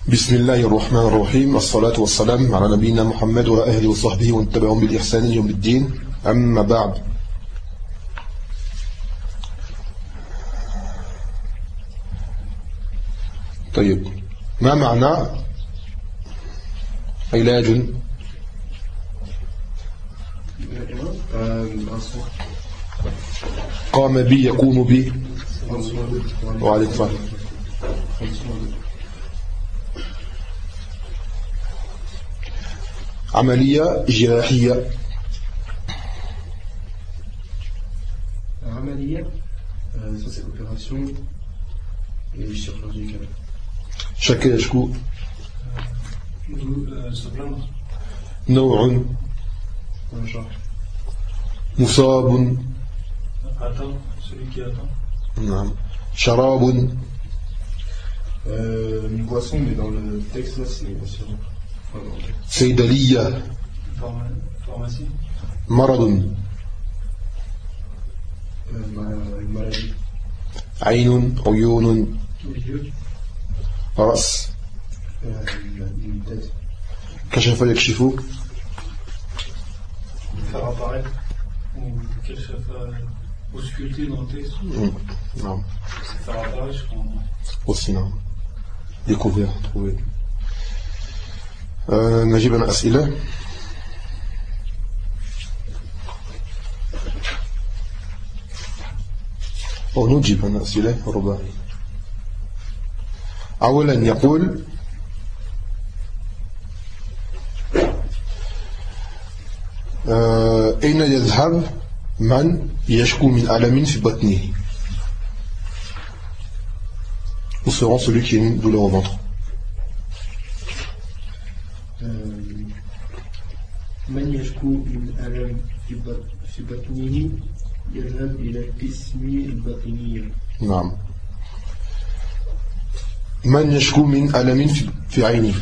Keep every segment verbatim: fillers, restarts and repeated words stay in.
بسم الله الرحمن الرحيم الصلاة والسلام على نبينا محمد وعلى أهله وصحبه ومن تبعهم بالإحسان يوم الدين أما بعد. طيب، ما معنى علاج؟ قام بي يقوم بي وعليك فهم. عملية جراحية. عملية ça c'est opération et chirurgicale. شكل يشكو se plaindre. نوع Un genre. مصاب. Attends, celui qui attend. نعم. شراب. Euh, une boisson, mais dans le texte là c'est une boisson. صيدلية. Pharmacie. مرض. Une maladie. عين عيون. رأس. Une tête. كشف يكشف. Faire apparaître. Ou quelque chose à ausculter dans le texte. Non. Faire apparaître, je crois. Aussi non. Découvrir, trouver. آه نجيب أنا أسئلة. أو نجيب أنا أسئلة ربع. أولا يقول آه أين يذهب من يشكو من ألم في بطنه؟ Où se rend celui qui a une douleur au ventre? من يشكو من ألم في بطنه يذهب إلى القسم الباطنية. نعم. من يشكو من ألم في عينه؟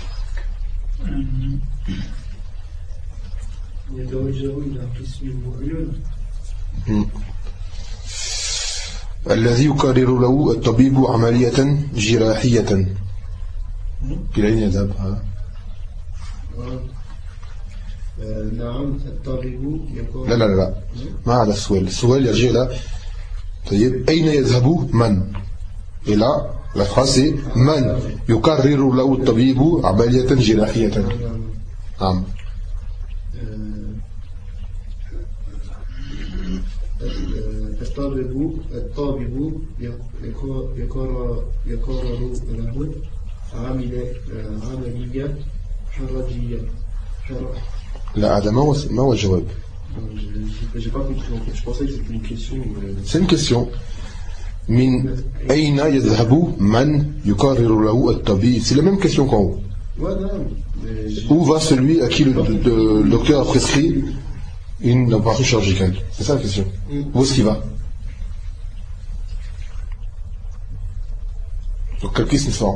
يتوجه إلى قسم المعيون. الذي يقرر له الطبيب عملية جراحية. إلى أين يذهب هذا؟ نعم الطبيب يقول. لا لا لا ما هذا السؤال. السؤال يرجع إلى طيب أين يذهب من؟ إلى la phrase c'est من يقرر له الطبيب عملية جراحية. نعم. الطبيب الطبيب يقرر يقرر له عملية حرجية. لا هذا ما هو ما هو الجواب. J'ai pas compris en fait. Je pensais que c'était une question. C'est une question. من أين يذهب من يقرر له الطبيب? C'est la même question qu'en haut. Où va celui à qui le, le, le docteur a prescrit une opération chirurgicale? C'est ça la question. Où est-ce qu'il va? Donc quelle question ça?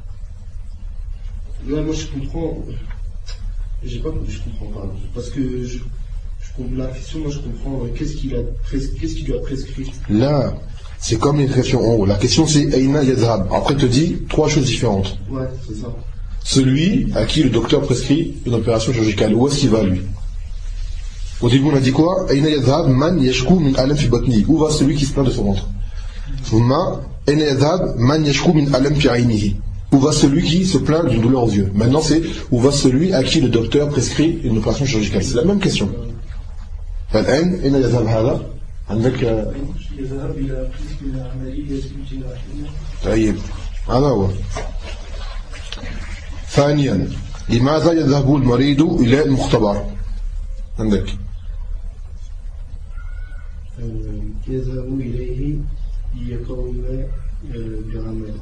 Là, moi je comprends. J'ai pas, je comprends pas. Parce que je, je, la question, moi je comprends. Qu'est-ce qu'il a, qu'est-ce qu'il lui a prescrit? Là, c'est comme une question en haut. La question c'est Aïna Yadhab. Après, te dit trois choses différentes. Ouais, c'est ça. Celui à qui le docteur prescrit une opération chirurgicale, où est-ce qu'il va lui? Au début, on a dit quoi? Aïna Yadhab man yashku min alam fi batni. Où va celui qui se plaint de son ventre? Thumma Aïna Yadhab man yashku min alam fi ainihi. Où va celui qui se plaint d'une douleur aux yeux? Maintenant, c'est où va celui à qui le docteur prescrit une opération chirurgicale? C'est la même question. فالآن أين يذهب هذا؟ عندك يذهب إلى قسم العملية الجراحية. طيب هذا هو. ثانيا لماذا يذهب المريض إلى المختبر؟ عندك يذهب إليه ليقوم بعمل.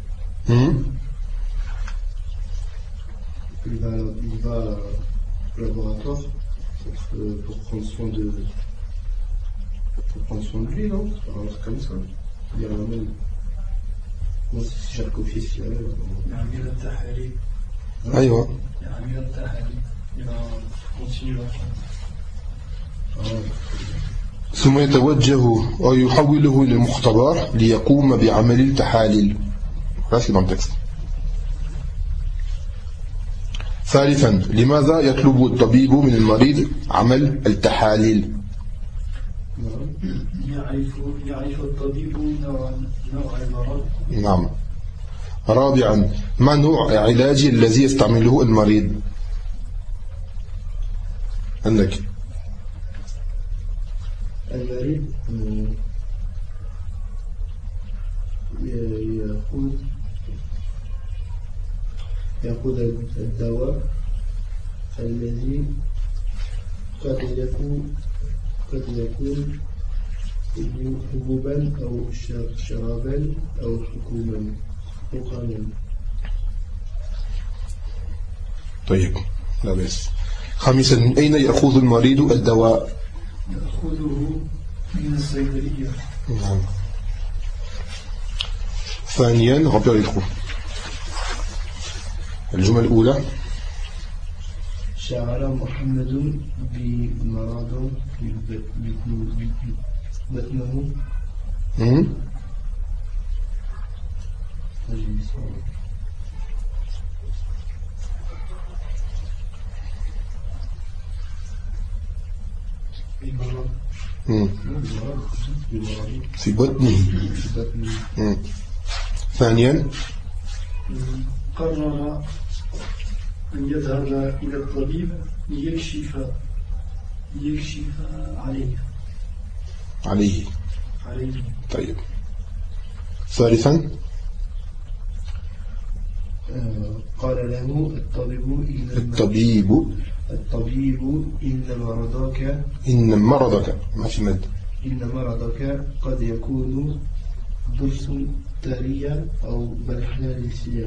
Il va, il va au laboratoire pour, pour prendre soin de pour prendre soin de lui, non? C'est comme ça. Il y a un même. Moi, si j'ai le officiel. يعمل التحاليل. أيوة. يعمل التحاليل. Il va continuer. ثم يتوجه ويحوله إلى المختبر ليقوم بعمل التحاليل. Là, c'est dans le texte. ثالثا لماذا يطلب الطبيب من المريض عمل التحاليل؟ يعرف يعرف الطبيب نوع نوع المرض. نعم. رابعا ما نوع العلاج الذي يستعمله المريض؟ عندك المريض يأخذ يأخذ الدواء الذي قد يكون قد يكون حبوبا أو شرابا أو حكوما حقنا. طيب لا بأس. خامسا من أين يأخذ المريض الدواء؟ يأخذه من الصيدلية. نعم. ثانيا remplir les trous. الجملة الأولى شعر محمد بمرض بطنه. في بطنه. ثانيا قرر أن يذهب إلى الطبيب ليكشف ليكشف عليه عليه عليه. طيب. ثالثا قال له الطبيب إن الطبيب الطبيب إن مرضك إن مرضك ما في مد إن مرضك قد يكون ضرس طرية أو بلحلاليسية.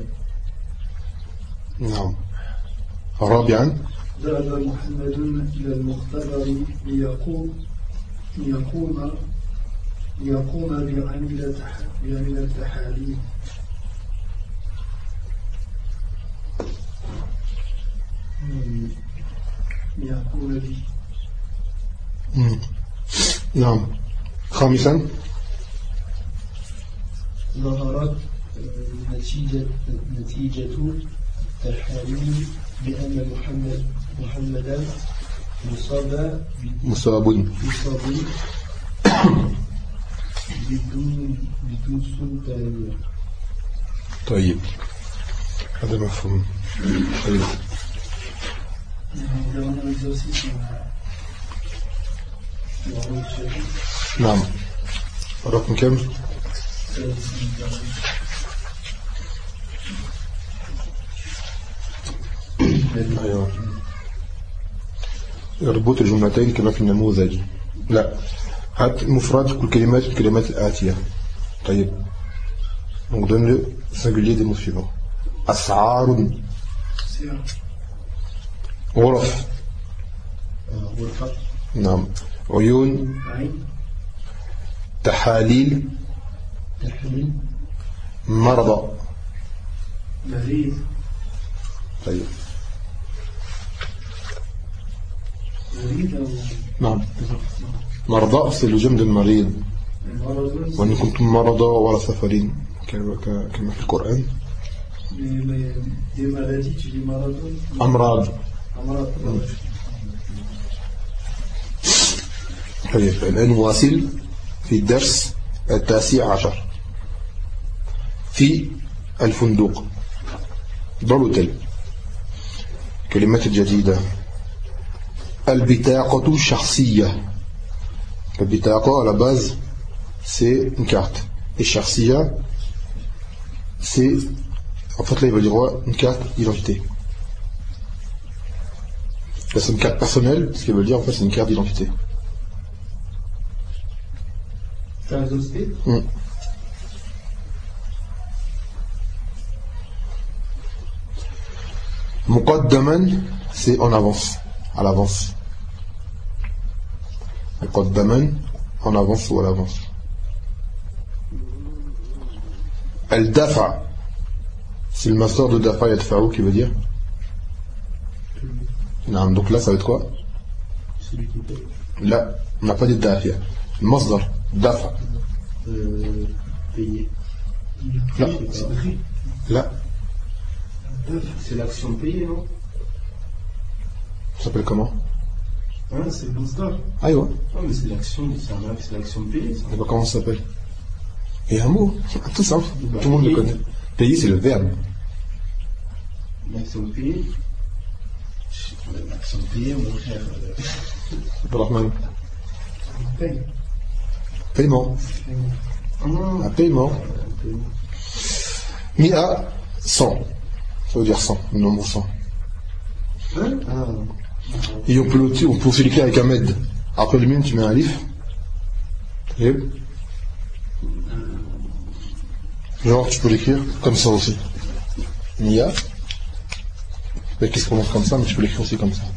نعم. رابعا ذهب محمد إلى المختبر ليقوم ليقوم ليقوم بعمل بعمل التحاليل. ليقوم به. نعم. خامسا ظهرت نتيجة نتيجة التحاليل بأن محمد محمدا مصاب مصاب مصاب بدون بدون سلطانية. طيب هذا مفهوم. طيب. نعم. رقم كم؟ أيوة. اربط الجملتين كما في النموذج. لا هات مفرد كل كلمات الكلمات الآتية. طيب donc donne le singulier des mots suivants. أسعار غرف. غرفة. نعم. عيون. تحاليل. تحليل. مرضى. مريض. طيب. مريض. نعم. مرضى c'est le جمع المريض. وإن كنتم مرضى ولا سفرين كما في القرآن. أمراض. طيب الآن نواصل في الدرس التاسع عشر في الفندق dans l'hôtel. كلمات الجديدة. البطاقة الشخصية. البطاقة à la base c'est une carte. Et الشخصية c'est en fait là il va dire ouais, une carte d'identité. Là c'est une carte personnelle, ce qui veut dire en fait c'est une carte d'identité. Mmh. مقدما c'est en avance, à l'avance. مقدما en avance ou à l'avance. الدفع c'est le masdar de dafa yadfa'u qui veut dire. Non, donc là ça va être quoi? Là on n'a pas dit dafi. Le masdar dafa. Euh, payer. Là. Là. C'est l'action payée, non? s'appelle comment? Hein, c'est le Masdar. Ah, ouais. Non, mais c'est l'action, c'est un verbe, c'est l'action de payer, ça. Et bah, comment ça s'appelle? Et un mot, tout simple, tout le monde le connaît. Payer, c'est le verbe. L'action de payer. L'action de payer, mon frère. C'est pas normal. Paye. Paiement. Ah non. Un paiement. Mia, cent. Ça veut dire cent, le nombre cent. Hein? Ah. Et on peut, le, on peut aussi l'écrire avec un med. Après le mime, tu mets un alif. Et genre, tu peux l'écrire comme ça aussi. Mia. Mais qui se prononce comme ça, mais tu peux l'écrire aussi comme ça.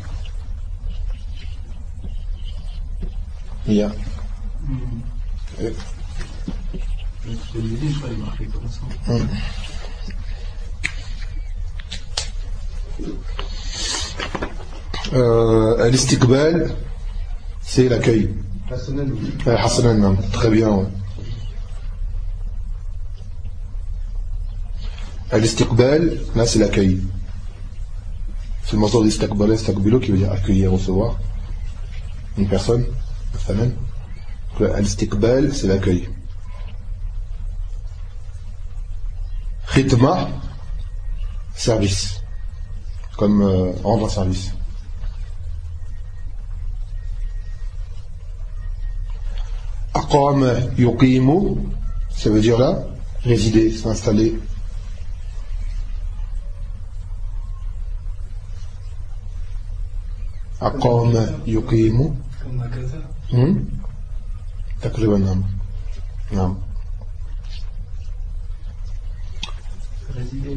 Mia. Mm. Et... Je l'ai dit, je crois qu'il marquait comme ça. Mm. Euh, L'istiqbal, c'est l'accueil. Hassanan, oui. Euh, Hassanan, même. Très bien. Ouais. L'istiqbal, là, c'est l'accueil. C'est le morceau d'istiqbal, istiqbilo, qui veut dire accueillir, recevoir une personne, Hassanan. L'istiqbal, c'est l'accueil. Khitma, service. Comme euh, rendre un service. Aqama yuqimu, ça veut dire là, résider, s'installer. Aqama yuqimu. Comme magasin. Hmm? تقريبا نعم. نعم. Résider.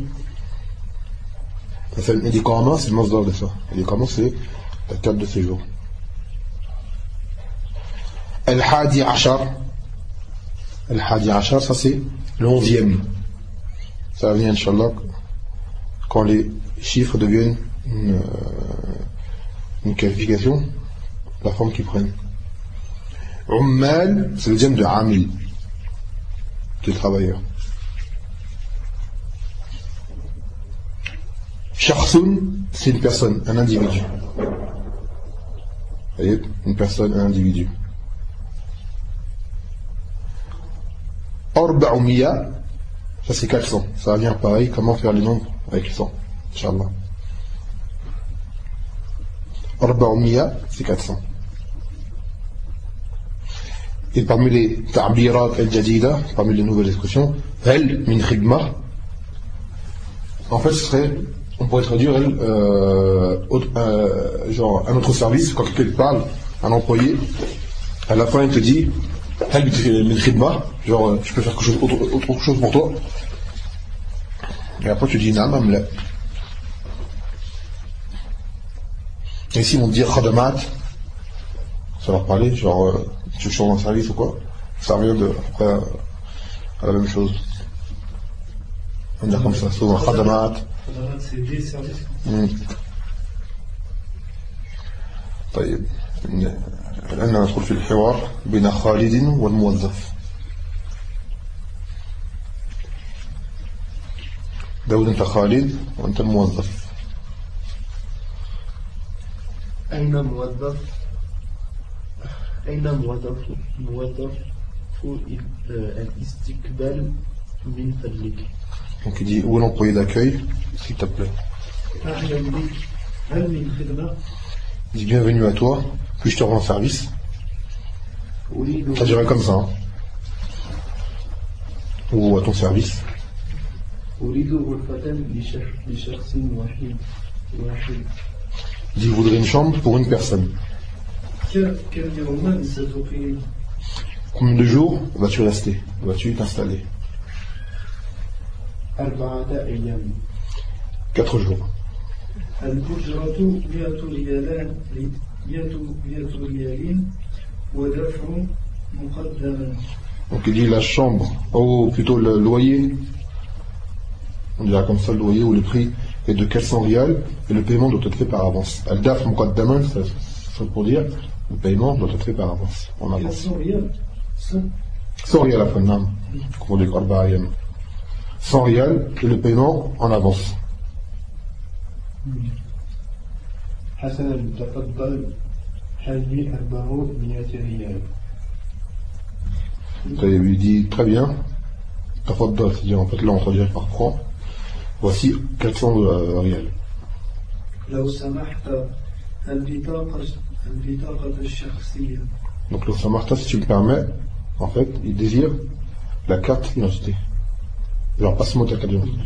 مثلا الإقامة c'est le مصدر de ça. الإقامة c'est la carte de séjour. الحادي عشر. الحادي عشر, ça c'est l'onzième. Ça va venir, Inch'Allah, quand les chiffres deviennent une, une qualification, la forme qu'ils prennent. Ummal, c'est le dième de Amil, de travailleur. Shakhsun, c'est une personne, un individu. Vous voyez, une personne, un individu. Arba'umiya, ça c'est quatre cents. Ça va venir pareil, comment faire les nombres avec cent, Inch'Allah. Arba'umiya, c'est quatre cents. Et parmi les ta'birat al-jadida, parmi les nouvelles expressions, hal min khidma, en fait ce serait, on pourrait traduire euh, euh, genre un autre service, quand quelqu'un te parle, un employé, à la fin il te dit hal min khidma, genre je peux faire quelque chose, autre, autre chose pour toi, et après tu dis naam amla. Et ici ils vont te dire khadamat, ça leur parler, genre euh, tu changes un service ou quoi, ça revient de, après, à la même chose. On va dire comme ça, souvent khadamat. Khadamat, c'est des services. طيب الآن ندخل في الحوار بين خالد والموظف. داود أنت خالد وأنت الموظف. أين موظف؟ أين موظف موظف الاستقبال من فضلك. Donc il dit où est l'employé d'accueil, s'il te plaît. أهلا بك. هل من خدمة؟ Il dit bienvenue à toi, puis je te rends service. Ça dirait comme ça. Hein. Ou à ton service. أريد غرفة لشخص واحد. واحد. Il dit il voudrait une chambre pour une personne. كم يوما ستقيم؟ Combien de jours vas-tu rester? Vas-tu t'installer? أربعة أيام. Quatre jours. الأجرة مئة ريالان مئة مئة ريال ودفع مقدما. Donc il dit la chambre, ou plutôt le loyer, on dira comme ça le loyer ou le prix est de quatre cents rials et le paiement doit être fait par avance. Al-daf muqaddaman, c'est pour dire le paiement doit être fait par avance, en avance. quatre cents rials. cent rials à la fin, non, pour les arba'ayam. cent rials et le paiement en avance. حسنا تفضل هذه أربعمائة ريال. Il dit très bien, tafaddal, c'est-à-dire en fait là on traduit par franc, voici quatre cents euh, rials. لو سمحت البطاقة البطاقة الشخصية. Donc le Samarta, si tu me permets, en fait, il désire la carte d'identité. Alors passe-moi ta carte d'identité.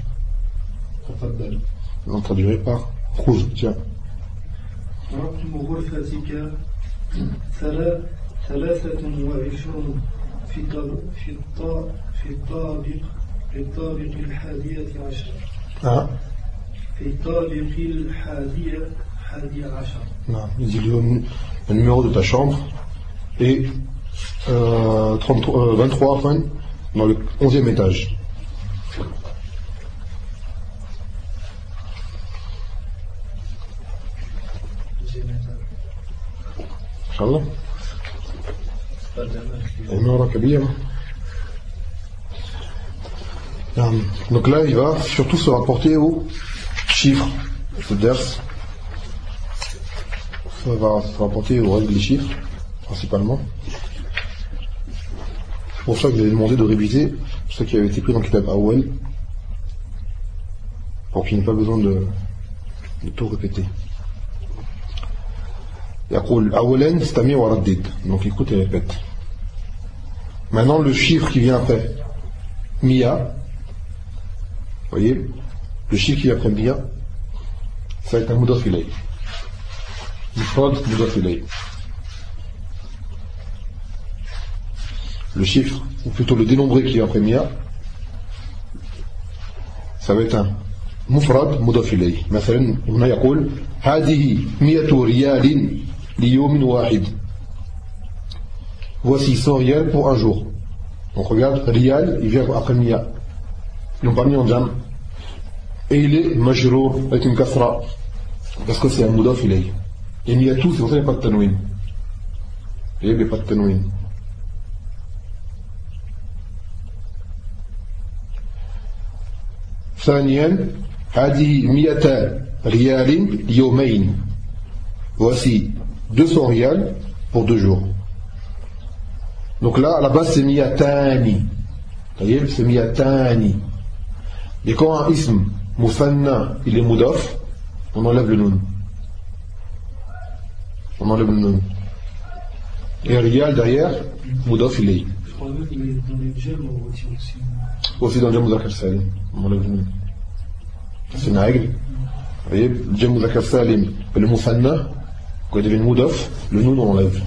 On traduirait par rouge, tiens. رقم غرفتك ثلاثة وعشرون في في في الطابق في الطابق الحادية عشر. Ah. في الطابق الحادية حادي عشر. Non, il dit le, le numéro de ta chambre est euh, trente-trois, euh, vingt-trois, enfin, dans le onzième étage. Inch'Allah. Donc là, il va surtout se rapporter aux chiffres. Ce ders, ça va se rapporter aux règles des chiffres, principalement. C'est pour ça que j'ai demandé de réviser ce qui avait été pris dans le Kitab Awel, pour qu'il n'y ait pas besoin de, de tout répéter. يقول أولا استمع وردد. Donc écoute et répète. Maintenant le chiffre qui vient après Mia, vous voyez, le chiffre qui vient après Mia, ça va être un mudaf ilay. Mufrad mudaf ilay. Le chiffre, ou plutôt le dénombré qui vient après Mia, ça va être un mufrad mudaf ilay. مثلا هنا يقول هذه مئة ريال ليوم واحد. Voici cent rial pour un jour. Donc regarde, rial, il vient après Mia. Ils l'ont pas mis en jam. Et il est majrour avec une kasra. Parce que c'est un mudaf ilay. Et Mia tout, c'est pour ça qu'il n'y a pas de tanwin. Il n'y a pas de tanwin. ثانيا هذه مئة ريال ليومين. Voici deux cents rials pour deux jours. Donc là, à la base, c'est miyatani. Vous voyez, c'est miyatani. Et quand un ism, musanna, il est mudaf, on enlève le nun. On enlève le nun. Et rial derrière, mudaf, il est. Je crois même qu'il est dans les djams, on retire aussi. Aussi dans le djam muzakkar salim, on enlève le nun. C'est une règle. Vous voyez, le djam muzakkar salim, le musanna, quand il devient mudaf, le nun on enlève.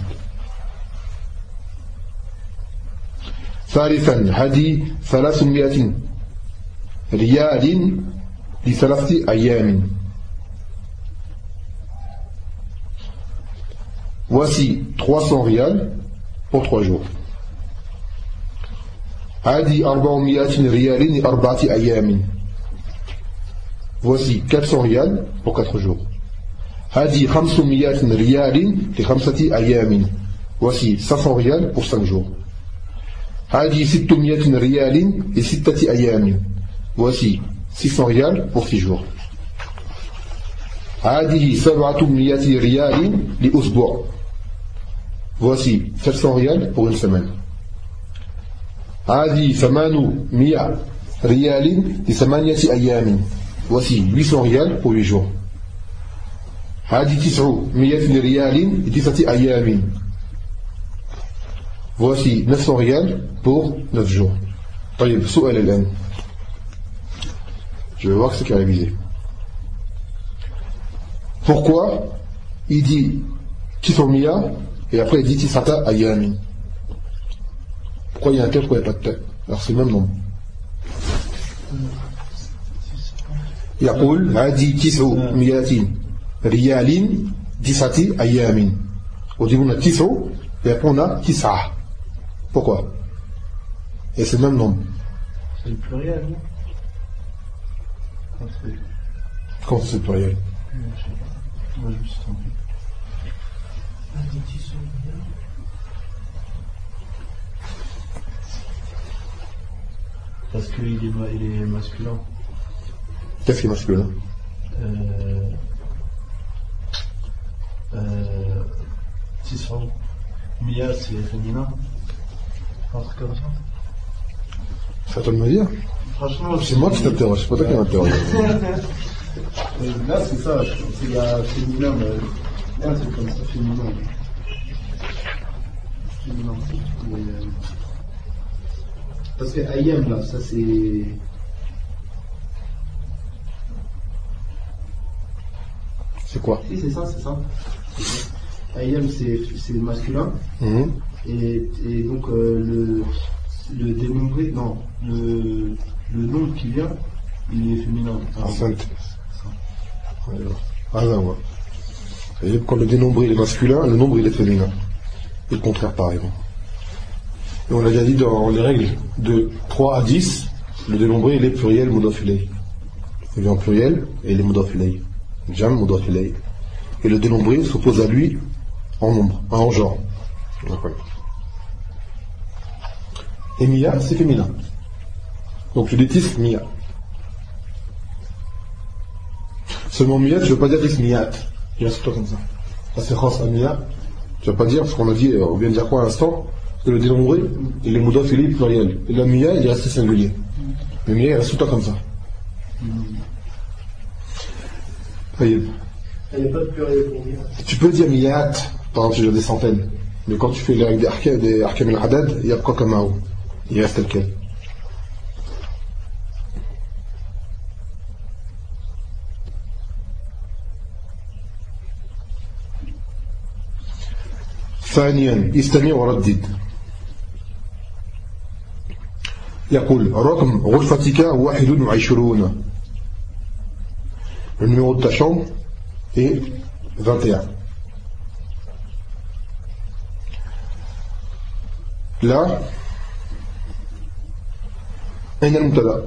ثالثا هذه ثلاثمائة ريال لثلاثة أيام. Voici trois cents rials pour trois jours. هذه أربعمائة ريال لأربعة أيام. Voici quatre cents rials pour quatre jours. هذه خمسمائة ريال لخمسة أيام. Voici cinq cents rials pour cinq jours. هذه ستمائة ريال لستة أيام. Voici six cents rials pour six jours. هذه سبعمائة ريال لأسبوع. Voici sept cents rials pour une semaine. هذه ثمانمائة ريال لثمانية أيام. Voici huit cents rials pour huit jours. هذه تسعمائة ريال لتسعة أيام. Voici neuf cents rials pour neuf jours. طيب سؤال الآن. Je vais voir ce qu'il a révisé. Pourquoi il dit Tisomia et après il dit Tisata Ayami? Pourquoi il y a un tel, pourquoi il n'y a pas de tel? Alors c'est le même nombre. يقول هذه تسعمائة ريال تسعة أيام. Au début on a تسع et après on a تسعة. Pourquoi? Et c'est le même nombre. C'est le pluriel, non? Quand c'est le pluriel? Moi je me suis trompé. Parce qu'il est, il est masculin. Qu'est-ce qui est masculin? Euh, Euh, Tisra, Mia, c'est féminin. Un truc comme ça. C'est à toi de me dire. Franchement, c'est moi qui t'interroge, c'est pas toi qui m'interroge. Là, c'est ça, il y a féminin, mais un truc comme ça, féminin. Féminin. Mais, euh... Parce que Ayem, là, ça c'est. C'est quoi? Si, c'est ça, c'est ça. Ayem, c'est, c'est masculin. Mmh. Et, et donc, euh, le, le dénombré, non, le, le nombre qui vient, il est féminin. Enceinte. Ah, là, ouais. Et quand le dénombré il est masculin, le nombre il est féminin. Et le contraire, pareil. Et on l'a déjà dit dans les règles de trois à dix, le dénombré il est pluriel, mudaf ilayh. Il vient en pluriel et il est mudaf ilayh. Jam, mudaf ilayh. Et le dénombré s'oppose à lui en nombre, en genre. D'accord. Et Mia, c'est féminin. Donc tu détisses Mia. Seulement Mia, tu ne veux pas dire Ismiyat. Il reste toi comme ça. Ça c'est khas à Mia. Tu ne vas pas dire, parce qu'on a dit, on vient de dire quoi à l'instant, que le dénombré, il est mudaf ilayh pluriel. Et la Mia, il est resté singulier. Le Mia, il reste toi comme ça. Il n'y a pas de pluriel pour Mia. Tu peux dire Miyat, par exemple, si j'ai des centaines. Mais quand tu fais les règles des Ahkam al-Adad, il y a quoi comme Mao? Il reste tel quel. ثانيا استمع وردد. يقول رقم غرفتك واحد وعشرون. Le numéro de ta chambre est vingt et un. Là, أين المبتدأ؟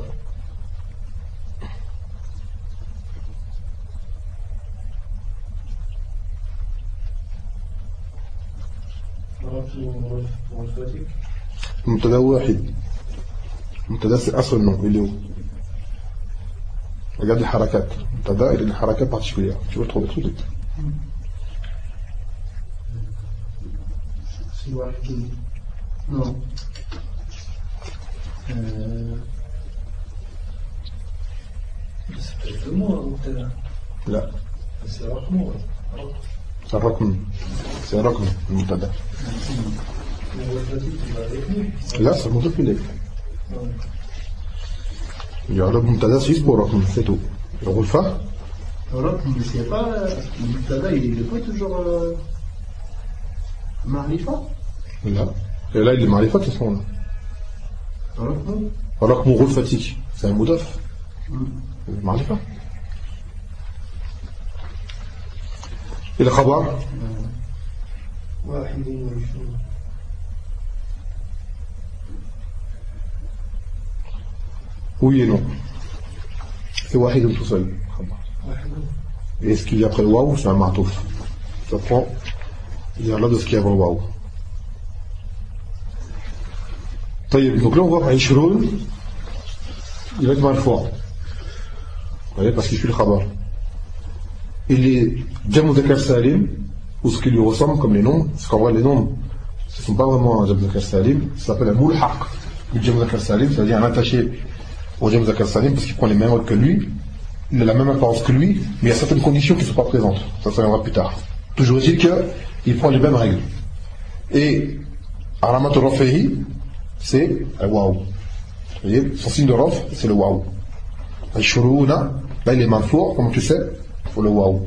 المبتدأ واحد. المبتدأ c'est un seul nom, il est où? Regarde les harakat. Tada, il a des harakat particulières. Tu vas le trouver tout de suite. C'est Wahid. Non. Euh... Ça peut être le mot, Tada. Là. C'est un mot. C'est un rakm. C'est un rakm, le Mubtada. Là, c'est le mudaf ilayh. Il y a le Mubtada six pour rakm, c'est tout. Le Ghulfa. Le rakm, mais c'est pas. Le Mubtada, il n'est pas toujours. Euh... Marifa. Là. Et là, il est marifa de toute façon. Le rakm. Le rakm Ghulfatik. C'est un mudaf. Marifa. Et le khabar? واحد وعشرون. Oui et non. C'est wahid tout seul. Et ce qu'il y a après le waouh, c'est un ma'touf. Ça prend, il y a là de ce qu'il y a avant le waouh. Donc là on voit Aïchroun, il va être mal fort. Vous voyez, parce qu'il suit le khabar. Il est Jam Mudhakkar Salim, ou ce qui lui ressemble comme les noms, parce qu'en vrai les noms, ce ne sont pas vraiment un Jam Mudhakkar Salim, ça s'appelle un Mulhaq. Le Jam Mudhakkar Salim, c'est-à-dire un attaché au Jam Mudhakkar Salim, parce qu'il prend les mêmes règles que lui, il a la même apparence que lui, mais il y a certaines conditions qui ne sont pas présentes. Ça, ça viendra plus tard. Toujours est-il qu'il prend les mêmes règles. Et Aramat al-Rafihi, c'est un waouh. Vous voyez, son signe de raf, c'est le waouh. Al-Shuruuna, là il est manfour, comme tu sais, pour le waouh.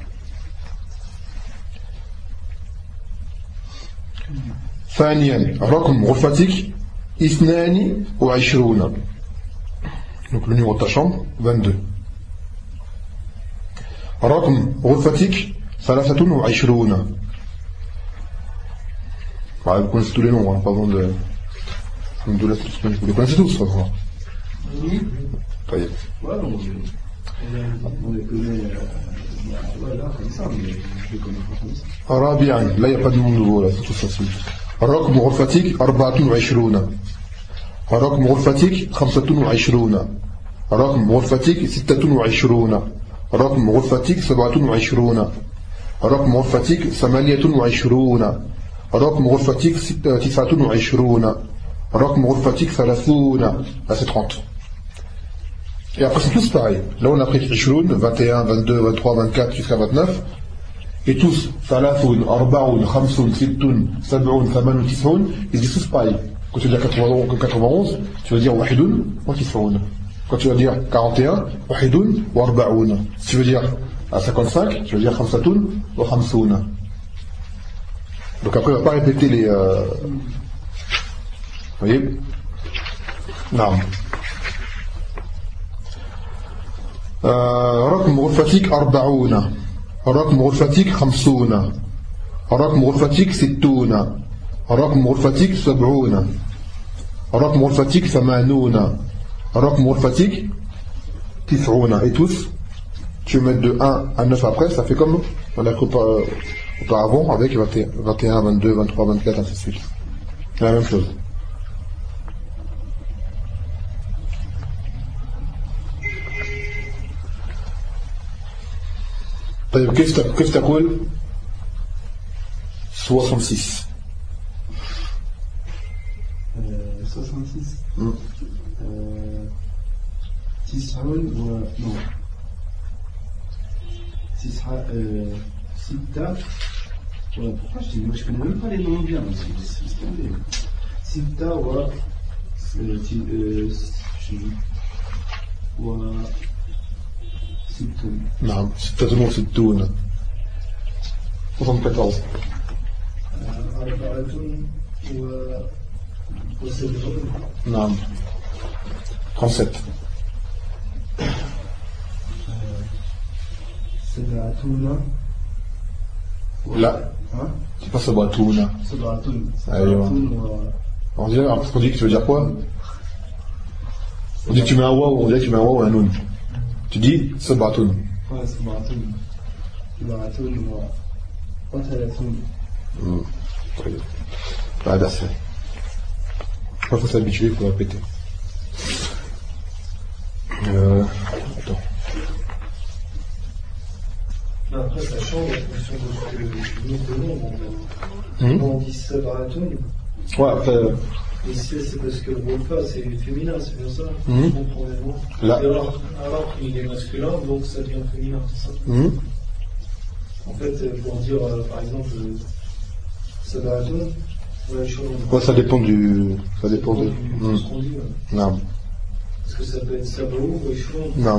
ثانيا رقم غرفتك اثنان وعشرون. Donc le numéro de ta chambre, vingt-deux. رقم غرفتك ثلاثة وعشرون. Bah, vous connaissez tous les noms, hein, pas besoin de... Vous les connaissez tous, ça va. Oui. Ça y est. Ouais, on, on les connaît, voilà, comme ça, mais je les connais pas comme ça. رابعا, là il n'y a pas de nom nouveau, là, c'est tout facile. رقم غرفتك أربعة وعشرون. رقم غرفتك خمسة وعشرون. رقم غرفتك ستة وعشرون. رقم غرفتك سبعة وعشرون. رقم غرفتك ثمانية وعشرون رقم غرفتك تسعة وعشرون رقم غرفتك ثلاثون. Là c'est trente. Et après c'est tous pareil. Là on a pris عشرون, vingt et un, vingt-deux, vingt-trois, vingt-quatre jusqu'à vingt-neuf. Et tous, ثلاثون, أربعون, خمسون, ستون, سبعون, ثمانون, تسعون, ils disent tous pareil. Quand tu veux dire quatre-vingt-onze, tu veux dire واحد وتسعون. Quand tu veux dire quarante et un, واحد وأربعون. Si tu veux dire à cinquante-cinq, tu veux dire خمسة وخمسون. Donc après on ne va pas répéter les... Euh... Vous voyez? Non. رقم غرفتك أربعون رقم غرفتك خمسون رقم غرفتك ستون رقم غرفتك سبعون رقم غرفتك ثمانون رقم غرفتك تسعون. Et tous, tu veux mettre de un à neuf après, ça fait comme on a auparavant avec vingt et un, vingt-deux, vingt-trois, vingt-quatre, ainsi de suite. C'est la même chose. طيب كيف كيف تقول soixante-six soixante-six تسعون و non تسعة ستة. Pourquoi je dis moi je connais même pas les noms bien. ستة و و ستون. نعم ستة وستون. soixante-quatorze. أربعة و وسبعون. نعم trente-sept. سبعتون. لا c'est pas سبعتون. سبعتون. أيوة. On dirait, parce qu'on dit que tu veux dire quoi? On dit que tu mets un waouh, on dirait que tu mets un waouh ou un noun. Tu dis سبعتون. Ouais, سبعتون. سبعتون و وثلاثون. طيب. بعد assez. Il faut s'habituer, il faut répéter. Euh, attends. Après, ça change en fonction de ce que nous donnons. Mmh. On dit Sabratoun. Ouais, après. Et c'est parce que le Wolfa, c'est féminin, c'est bien ça. Mmh. Là. Alors, alors qu'il est masculin, donc ça devient féminin, c'est ça. Mmh. En fait, pour dire, euh, par exemple, Sabratoun, ouais, ouais, ça dépend du. Ça dépend de. de mmh. ce qu'on dit. Ouais. Non. Est-ce que ça peut être Sabrou ou Échelon? Non.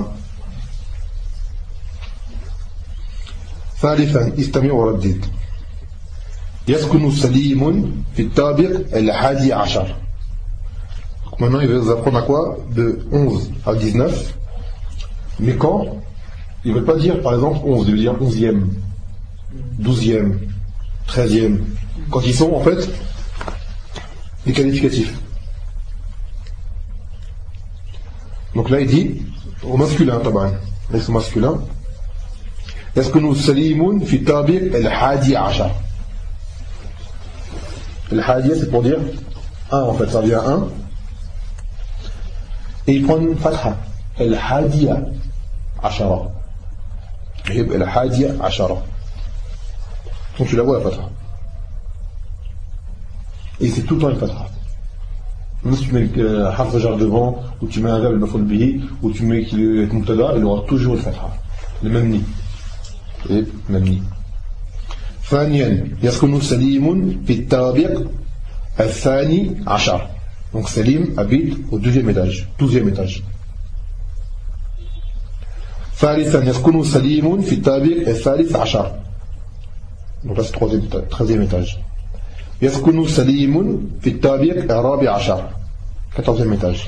ثالثا استمع وردد. يسكن سليم في الطابق الحادي عشر. Maintenant il va vous apprendre à quoi? De onze à dix-neuf. Mais quand ils ne veulent pas dire par exemple onze, ils veulent dire onzième, douzième, treizième. Quand ils sont en fait des qualificatifs. Donc là il dit au masculin طبعا. Là c'est au masculin. يسكن سليم في الطابق الحادي عشر. الحادية c'est pour dire un en fait, ça vient un. Et il prend une fatha. الحادية عشرة. يبقى الحادية عشرة. Donc tu la vois la fatha. Et c'est tout le temps une fatha. Même si tu mets le harf jar devant, ou tu mets un verbe le maf'ul bihi, ou tu mets le mubtada, il aura toujours une fatha. Le même nid. Et même nid. ثانيا يسكن سليم في الطابق الثاني عشر. Donc Salim habite au deuxième étage, douzième étage. ثالثا يسكن سليم في الطابق الثالث عشر. Donc là c'est troisième, treizième étage. يسكن سليم في الطابق الرابع عشر. quatorzième étage.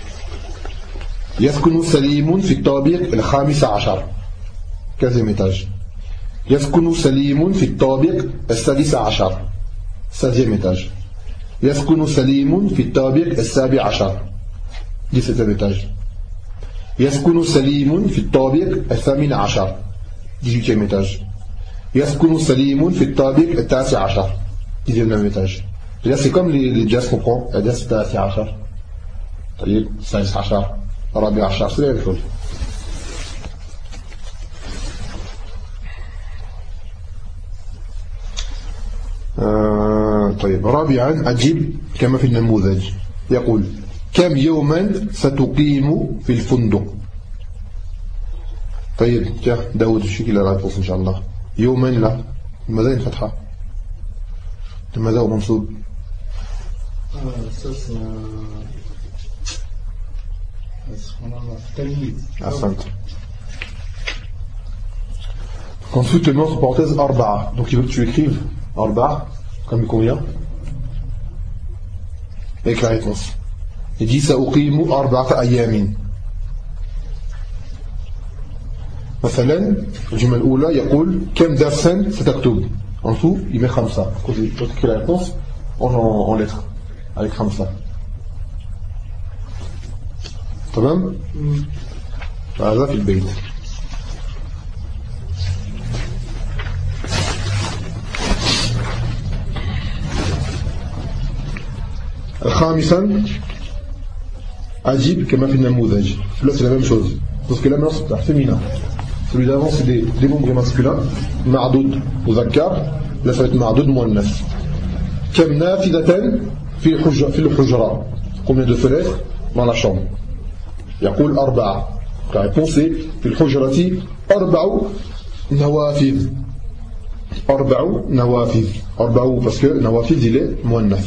يسكن سليم في الطابق الخامس عشر. quinzième étage. يسكن سليم في الطابق السادس عشر. seizième étage. يسكن سليم في الطابق السابع عشر. dix-septième étage. يسكن سليم في الطابق الثامن عشر. dix-huitième étage. يسكن سليم في الطابق التاسع عشر. dixième étage. Et là c'est comme les, les jazz qu'on prend. الجاز التاسع عشر. طيب السادس عشر. الرابع عشر. C'est la même chose. طيب رابعا أجيب كما في النموذج يقول كم يوما ستقيم في الفندق. طيب tiens داود je sais qu'il a la réponse إن شاء الله. يوما لا ماذا فتحة ماذا هو منصوب؟ Ah, ça c'est un... تلميذ. Ahsant. Ensuite, tu mets entre parenthèses arba'a. Donc il veut que tu écrives arba'a, comme combien? Avec la réponse. Il dit سأقيم أربعة أيام. مثلا الجملة الأولى يقول كم درسا ستكتب. En dessous, il met خمسة. Quand tu écris la réponse en, en, en lettres. Avec خمسة. تمام؟ هذا في البيت. خامسا أجيب كما في النموذج. Là c'est la même chose. Parce que là maintenant c'est un féminin. Celui d'avant c'est des, des nombres masculins. معدود مذكر. Là ça va être معدود مؤنث. كم نافذة في الحجرة في الحجرة. Combien de fenêtres dans la chambre? يقول أربعة. La réponse est في الحجرة أربع نوافذ. أربع نوافذ. أربع parce que نوافذ il est مؤنث.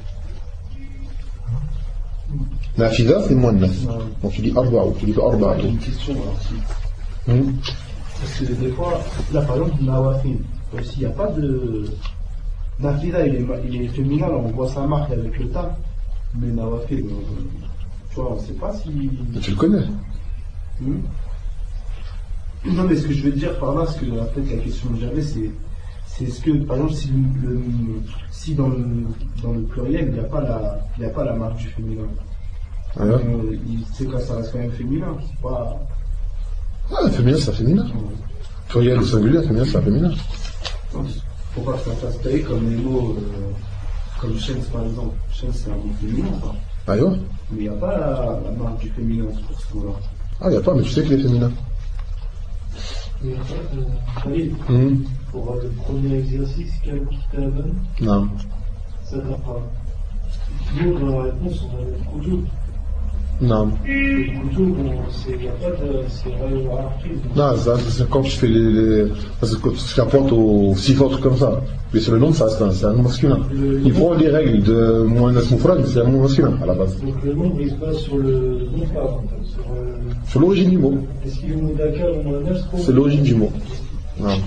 نافذة c'est مؤنث. Donc tu dis أربع. Tu dis pas أربعة. Une question alors si. Hmm. Parce que des fois, là par exemple, Nawafid, s'il n'y a pas de. Nafida, il est, il est féminin, on voit sa marque avec le tas. Mais Nawafid, tu vois, on ne sait pas si. Mais tu le connais. Hmm. Non, mais ce que je veux dire par là, c'est que en fait, la question que j'avais, c'est. C'est est-ce que, par exemple, si, le, si dans, le, dans le pluriel, il n'y a, pas la, il n'y a pas la marque du féminin. Ah ouais. euh, c'est quand ça reste quand même féminin, c'est pas. Ah, féminin c'est un féminin. Pluriel ou singulier, féminin c'est un féminin. Faut pas que ça fasse tailler comme les mots, euh, comme chaîne par exemple. Chaîne c'est un mot féminin, quoi. Ah ouais. Mais il n'y a pas la, la marque du féminin pour ce mot-là. Ah, il n'y a pas, mais tu sais qu'il est féminin. Il n'y a pas de taille. Hmm. Pour le premier exercice, quel Kitaban, Non. ça n'a pas. Nous, dans la réponse, on a le Koutoub. Non. Le Koutoub, il n'y a pas de. C'est Rayou. Non, ça, c'est quand tu fais les. les parce que tout ce qui rapporte aux six trucs comme ça. Mais c'est le nom de ça, c'est un, c'est un nom masculin. Le, Il prend les règles de Mohanas Moufrad, c'est un nom masculin à la base. Donc le nombre, il se base sur le nom pas, en fait. Sur, euh, Sur l'origine du mot. est-ce qu'il est mot Dakar ou mot neuf? C'est l'origine du mot. Non.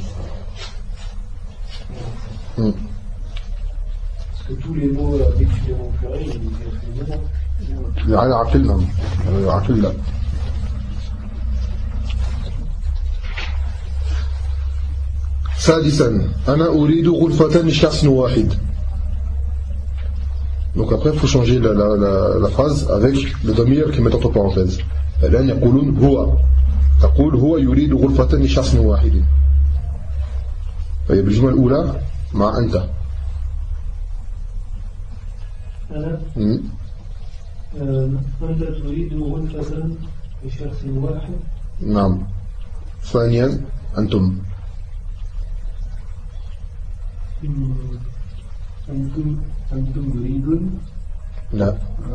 Hmm. Parce que tous les mots, dès que tu les mots pluriel, ils disent féminin. على عقلنا على عقلنا سادسا أنا أريد غرفة لشخص واحد. Donc après il faut changer la, la, la, la phrase avec le damir qui met entre parenthèses. الآن يقولون هو تقول هو يريد غرفة لشخص واحد. طيب الجملة الأولى مع أنت. أنا أنت تريد غرفة لشخص واحد. نعم. ثانيا أنتم. أنتم أنتم تريدون. لا.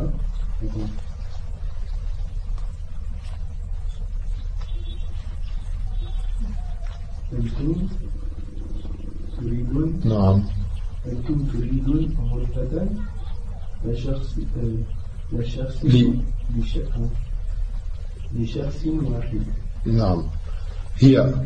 أنتم تريدون. نعم. أنتم تريدون غرفة لشخص لشخص لي. لشخص واحد. نعم. هي.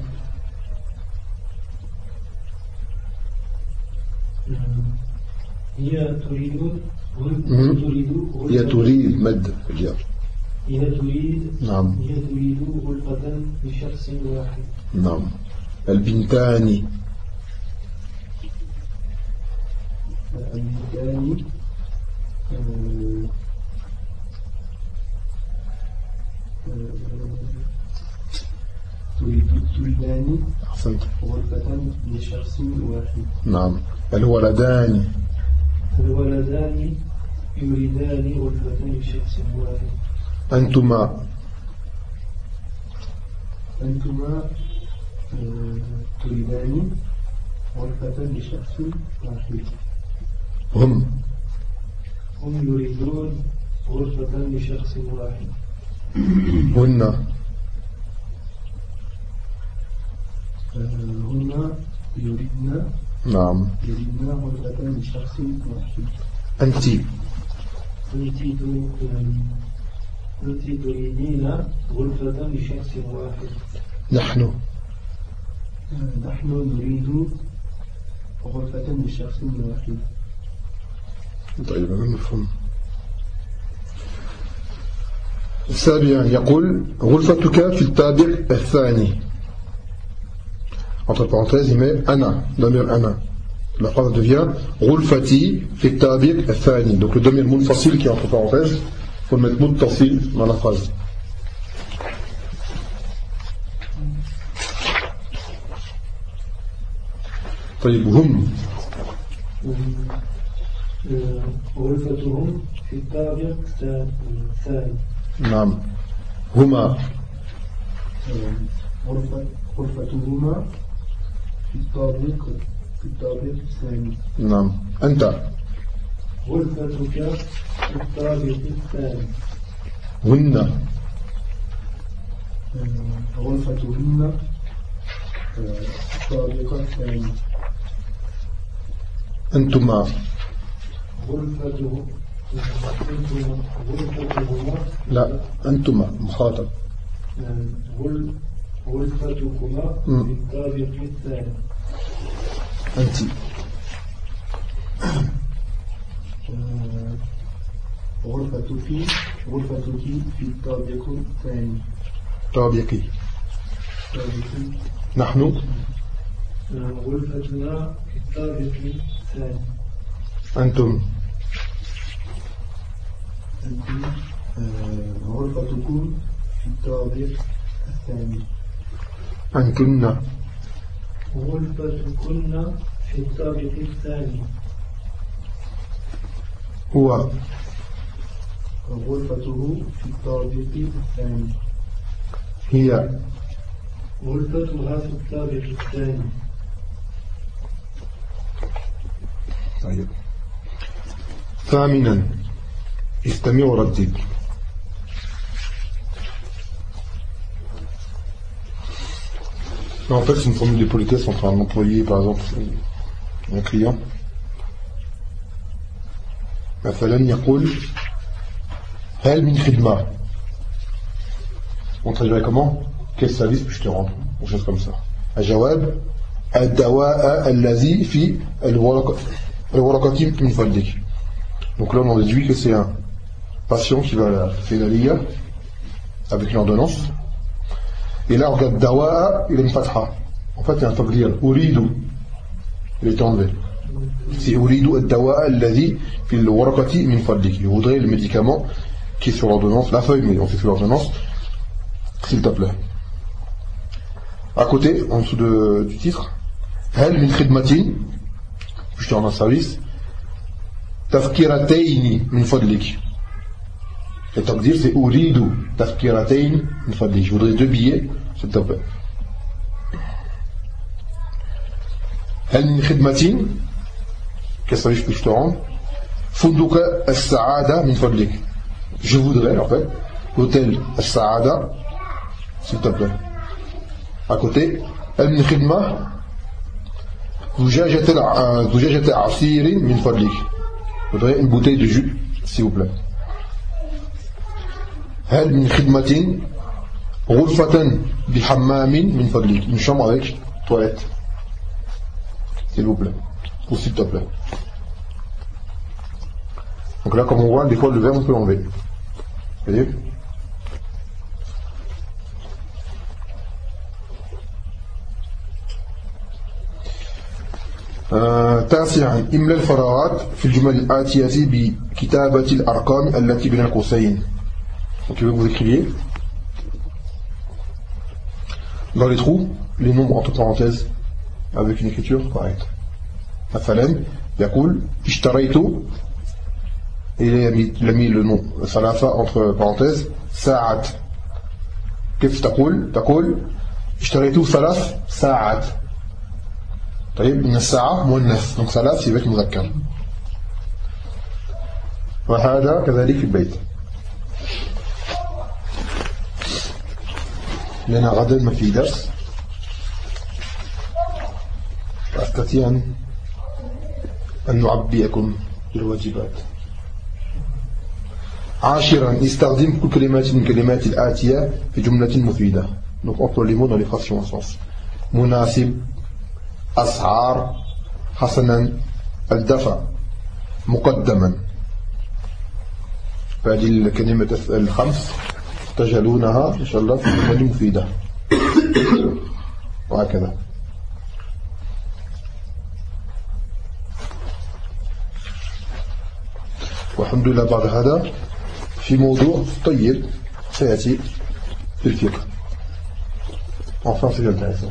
هي تريد تريد هي تريد مد الياء. هي تريد. نعم. هي تريد غرفة لشخص واحد. نعم. البنتان. البنتان تريدان أحسنت. غرفة لشخص واحد. نعم. الولدان. الولدان يريدان غرفة لشخص واحد. أنتما. أنتما تريدان غرفة لشخص واحد. هم هم يريدون غرفة لشخص واحد. هن هن يريدن نعم يريدن غرفة لشخص واحد. أنت أنت أنت تريدين غرفة لشخص واحد. نحن نحن نريد غرفة لشخص واحد. طيب هذا مفهوم. السابع يقول غرفتك في الطابق الثاني. Entre parenthèses, il met ana, damir ana. La phrase devient غرفتي في الطابق الثاني. Donc le damir munfasil qui est entre parenthèses, il faut le mettre muttasil dans la phrase. طيب هم غرفتهم في الطابق الثاني. نعم هما غرفة غرفتهما في الطابق في الطابق الثاني. نعم أنت غرفتك في الطابق الثاني. هن غرفتهن في الطابق الثاني. أنتما غرفته غرفتهما لا أنتما مخاطب غرفتكما في الطابق الثاني. أنت غرفتك غرفتك في الطابق الثاني. طابقي نحن غرفتنا في الطابق الثاني. أنتم أنتم غرفتكم في الطابق الثاني. أنتن غرفتكن في الطابق الثاني. هو غرفته في الطابق الثاني. هي غرفتها في الطابق الثاني. طيب ثامنا استمع وردد. En fait, c'est une formule de politesse entre un employé, par exemple, et un client. مثلا يقول هل من خدمة. On traduirait comment? Quel service puis-je te rendre? Ou chose comme ça. الجواب الدواء الذي في الورقة من فضلك. Donc là on en déduit que c'est un patient qui va faire la liya avec l'ordonnance. Et là on regarde dawa, il a une fatha. En fait il y a un taqdir, uridu, il est enlevé. C'est uridu ad-dawa alladhi fi al-waraqati min fadlik. Je voudrais le médicament qui est sur l'ordonnance, la feuille, mais on fait sur l'ordonnance, s'il te plaît. À côté, en dessous de, du titre, hal min khidmatin, je te rends un service, tafkiratayn min fadlik. Et taqdir c'est uridu tafkiratayn min fadlik. Je voudrais deux billets, s'il te plaît. Hal min khidmatin, quel service que je te rends? Funduka as-sa'ada min fadlik. Je voudrais en fait l'hôtel as-sa'ada, s'il te plaît. À côté, hal min khidma زجاجة عصير من فضلك. Je voudrais une bouteille de jus, s'il vous plaît. هل من خدمة غرفة بحمام من فضلك. Une chambre avec toilette, s'il vous plaît, ou s'il te plaît. Donc là, comme on voit, des fois le verbe on peut l'enlever. Vous voyez? تاسعا املأ الفراغات في الجمل الآتية بكتابة الأرقام التي بين القوسين. Donc vous écriviez dans les trous les nombres entre parenthèses avec une écriture correcte. مثلا يقول اشتريت et il a mis le nom ثلاثة entre parenthèses ساعات. كيف تقول؟ تقول اشتريت ثلاث ساعات. طيب إن الساعة مؤنث، donc ثلاث c'est avec مذكر. وهذا كذلك في البيت. لنا غدا ما في درس، أستطيع أن نعبئكم بالواجبات. عاشرا استخدم كل كلمات من كلمات الآتية في جملة مفيدة. Donc emploie les mots dans les phrases qui ont un sens. مناسب، أسعار، حسنا، الدفع، مقدما. فهذه الكلمات الخمس تجعلونها إن شاء الله في جمل مفيدة وهكذا. والحمد لله بعد هذا في موضوع طيب سيأتي في الفقه. Enfin c'est intéressant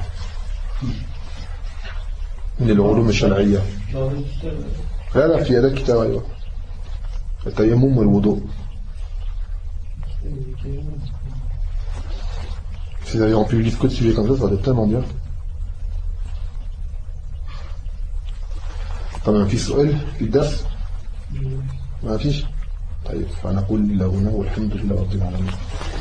من العلوم الشرعية. لا لا في هذا الكتاب أيوة التيمم والوضوء. Si vous avez rempli le livre que de sujets comme ça, ça va être tellement bien. طبعا في سؤال في الدرس ما فيش. طيب فنقول إلى هنا والحمد لله رب العالمين.